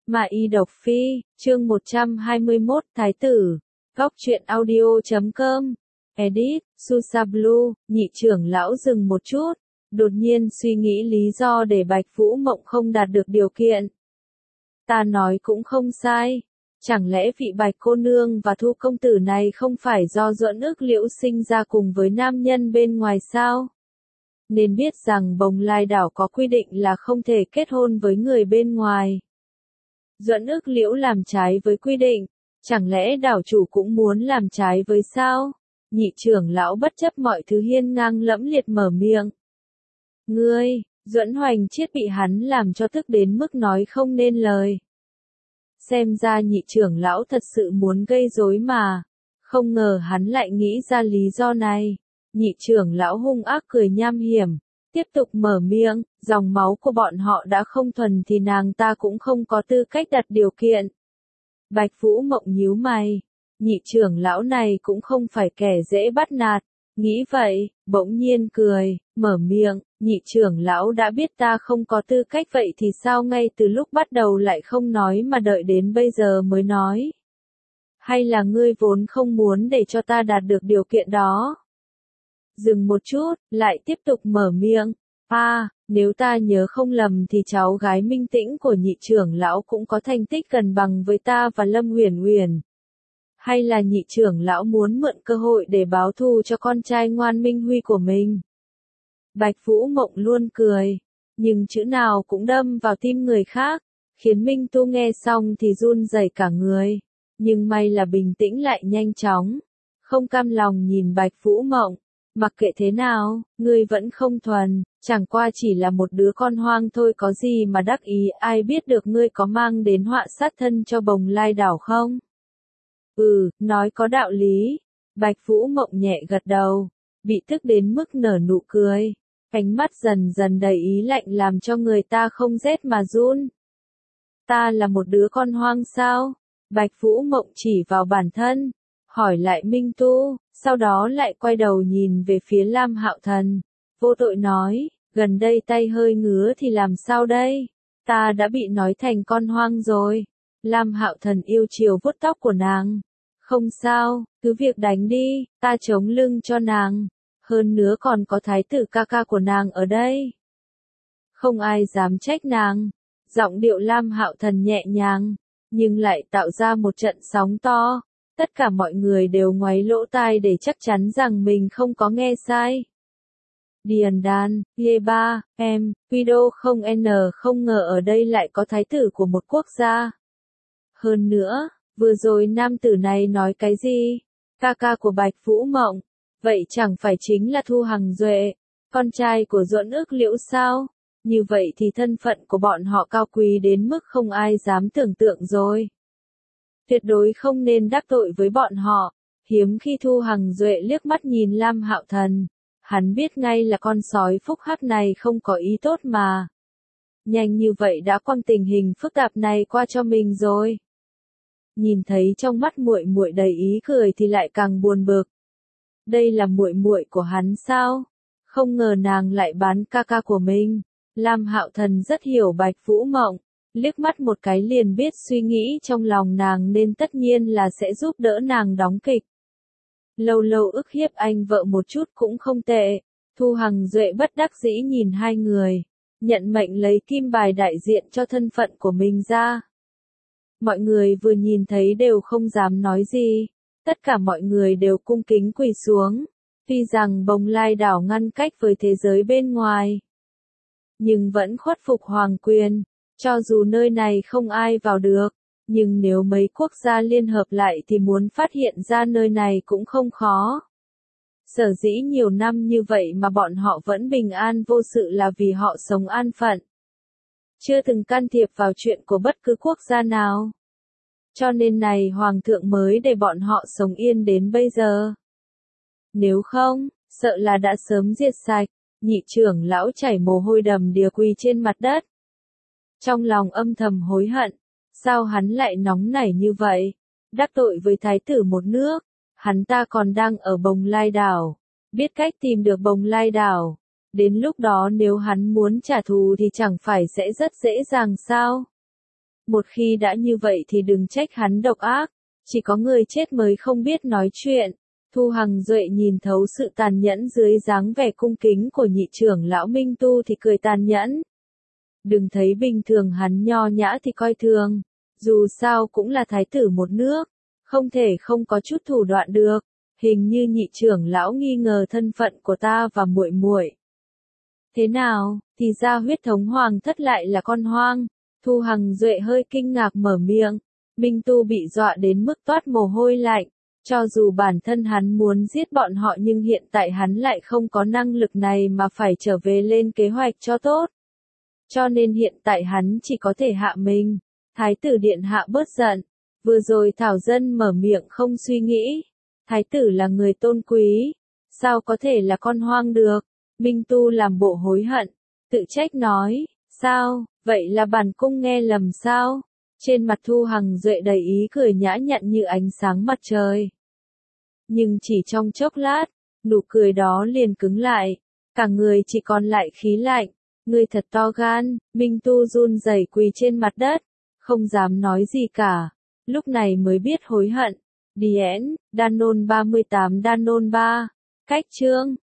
Mà y độc phi, chương 121 Thái tử, góc truyện audio.com, edit, Susablu, nhị trưởng lão dừng một chút, đột nhiên suy nghĩ lý do để Bạch Vũ Mộng không đạt được điều kiện. Ta nói cũng không sai, chẳng lẽ vị Bạch cô nương và Thu công tử này không phải do Duẫn Ức Liễu sinh ra cùng với nam nhân bên ngoài sao? Nên biết rằng Bồng Lai đảo có quy định là không thể kết hôn với người bên ngoài. Duẫn Ức Liễu làm trái với quy định, chẳng lẽ đảo chủ cũng muốn làm trái với sao? Nhị trưởng lão bất chấp mọi thứ hiên ngang lẫm liệt mở miệng. Ngươi, Duẫn Hoành Chiết bị hắn làm cho tức đến mức nói không nên lời. Xem ra nhị trưởng lão thật sự muốn gây rối mà, không ngờ hắn lại nghĩ ra lý do này. Nhị trưởng lão hung ác cười nham hiểm, tiếp tục mở miệng, dòng máu của bọn họ đã không thuần thì nàng ta cũng không có tư cách đặt điều kiện. Bạch Vũ Mộng nhíu mày, nhị trưởng lão này cũng không phải kẻ dễ bắt nạt, nghĩ vậy, bỗng nhiên cười, mở miệng, nhị trưởng lão đã biết ta không có tư cách vậy thì sao ngay từ lúc bắt đầu lại không nói mà đợi đến bây giờ mới nói? Hay là ngươi vốn không muốn để cho ta đạt được điều kiện đó? Dừng một chút, lại tiếp tục mở miệng. Nếu ta nhớ không lầm thì cháu gái Minh Tĩnh của nhị trưởng lão cũng có thành tích gần bằng với ta và Lâm Uyển Uyển. Hay là nhị trưởng lão muốn mượn cơ hội để báo thù cho con trai ngoan Minh Huy của mình? Bạch Vũ Mộng luôn cười, nhưng chữ nào cũng đâm vào tim người khác, khiến Minh Tu nghe xong thì run rẩy cả người. Nhưng may là bình tĩnh lại nhanh chóng, không cam lòng nhìn Bạch Vũ Mộng. Mặc kệ thế nào, ngươi vẫn không thuần, chẳng qua chỉ là một đứa con hoang thôi có gì mà đắc ý, ai biết được ngươi có mang đến họa sát thân cho Bồng Lai đảo không? Nói có đạo lý. Bạch Vũ Mộng nhẹ gật đầu, bị tức đến mức nở nụ cười, ánh mắt dần dần đầy ý lạnh làm cho người ta không rét mà run. Ta là một đứa con hoang sao? Bạch Vũ Mộng chỉ vào bản thân, hỏi lại Minh Tu, sau đó lại quay đầu nhìn về phía Lam Hạo Thần, vô tội nói, gần đây tay hơi ngứa thì làm sao đây? Ta đã bị nói thành con hoang rồi. Lam Hạo Thần yêu chiều vuốt tóc của nàng. Không sao, cứ việc đánh đi, ta chống lưng cho nàng. Hơn nữa còn có thái tử ca ca của nàng ở đây. Không ai dám trách nàng. Giọng điệu Lam Hạo Thần nhẹ nhàng, nhưng lại tạo ra một trận sóng to. Tất cả mọi người đều ngoáy lỗ tai để chắc chắn rằng mình không có nghe sai. Điền Đan, Lê Ba, em, Video không ngờ ở đây lại có thái tử của một quốc gia. Hơn nữa, vừa rồi nam tử này nói cái gì? Ca ca của Bạch Vũ Mộng, vậy chẳng phải chính là Thu Hằng Duệ, con trai của Duẫn Ức Liễu sao? Như vậy thì thân phận của bọn họ cao quý đến mức không ai dám tưởng tượng rồi. Tuyệt đối không nên đắc tội với bọn họ. Hiếm khi Thu Hằng Duệ liếc mắt nhìn Lam Hạo Thần, hắn biết ngay là con sói phúc hắc này không có ý tốt mà. Nhanh như vậy đã quăng tình hình phức tạp này qua cho mình rồi. Nhìn thấy trong mắt muội muội đầy ý cười thì lại càng buồn bực. Đây là muội muội của hắn sao? Không ngờ nàng lại bán ca ca của mình. Lam Hạo Thần rất hiểu Bạch Vũ Mộng, liếc mắt một cái liền biết suy nghĩ trong lòng nàng nên tất nhiên là sẽ giúp đỡ nàng đóng kịch. Lâu lâu ức hiếp anh vợ một chút cũng không tệ. Thu Hằng Duệ bất đắc dĩ nhìn hai người, nhận mệnh lấy kim bài đại diện cho thân phận của mình ra. Mọi người vừa nhìn thấy đều không dám nói gì, tất cả mọi người đều cung kính quỳ xuống, tuy rằng Bồng Lai đảo ngăn cách với thế giới bên ngoài, nhưng vẫn khuất phục hoàng quyền, cho dù nơi này không ai vào được, nhưng nếu mấy quốc gia liên hợp lại thì muốn phát hiện ra nơi này cũng không khó. Sở dĩ nhiều năm như vậy mà bọn họ vẫn bình an vô sự là vì họ sống an phận, chưa từng can thiệp vào chuyện của bất cứ quốc gia nào. Cho nên này hoàng thượng mới để bọn họ sống yên đến bây giờ. Nếu không, sợ là đã sớm diệt sạch. Nhị trưởng lão chảy mồ hôi đầm đìa quỳ trên mặt đất. Trong lòng âm thầm hối hận, sao hắn lại nóng nảy như vậy? Đắc tội với thái tử một nước, hắn ta còn đang ở Bồng Lai đảo, biết cách tìm được Bồng Lai đảo. Đến lúc đó nếu hắn muốn trả thù thì chẳng phải sẽ rất dễ dàng sao? Một khi đã như vậy thì đừng trách hắn độc ác, chỉ có người chết mới không biết nói chuyện. Thu Hằng Duệ nhìn thấu sự tàn nhẫn dưới dáng vẻ cung kính của nhị trưởng lão Minh Tu thì cười tàn nhẫn. Đừng thấy bình thường hắn nho nhã thì coi thường, dù sao cũng là thái tử một nước, không thể không có chút thủ đoạn được. Hình như nhị trưởng lão nghi ngờ thân phận của ta và muội muội. Thế nào, thì ra huyết thống hoàng thất lại là con hoang. Thu Hằng Duệ hơi kinh ngạc mở miệng. Minh Tu bị dọa đến mức toát mồ hôi lạnh. Cho dù bản thân hắn muốn giết bọn họ nhưng hiện tại hắn lại không có năng lực này mà phải trở về lên kế hoạch cho tốt. Cho nên hiện tại hắn chỉ có thể hạ mình. Thái tử điện hạ bớt giận. Vừa rồi Thảo Dân mở miệng không suy nghĩ. Thái tử là người tôn quý. Sao có thể là con hoang được? Minh Tu làm bộ hối hận. Tự trách nói. Sao, vậy là bản cung nghe lầm sao? Trên mặt Thu Hằng Duệ đầy ý cười nhã nhặn như ánh sáng mặt trời. Nhưng chỉ trong chốc lát, nụ cười đó liền cứng lại. Cả người chỉ còn lại khí lạnh. Ngươi thật to gan. Minh Tu run rẩy quỳ trên mặt đất. Không dám nói gì cả. Lúc này mới biết hối hận. Điển, Đan Nôn 38 Đan Nôn 3. Cách chương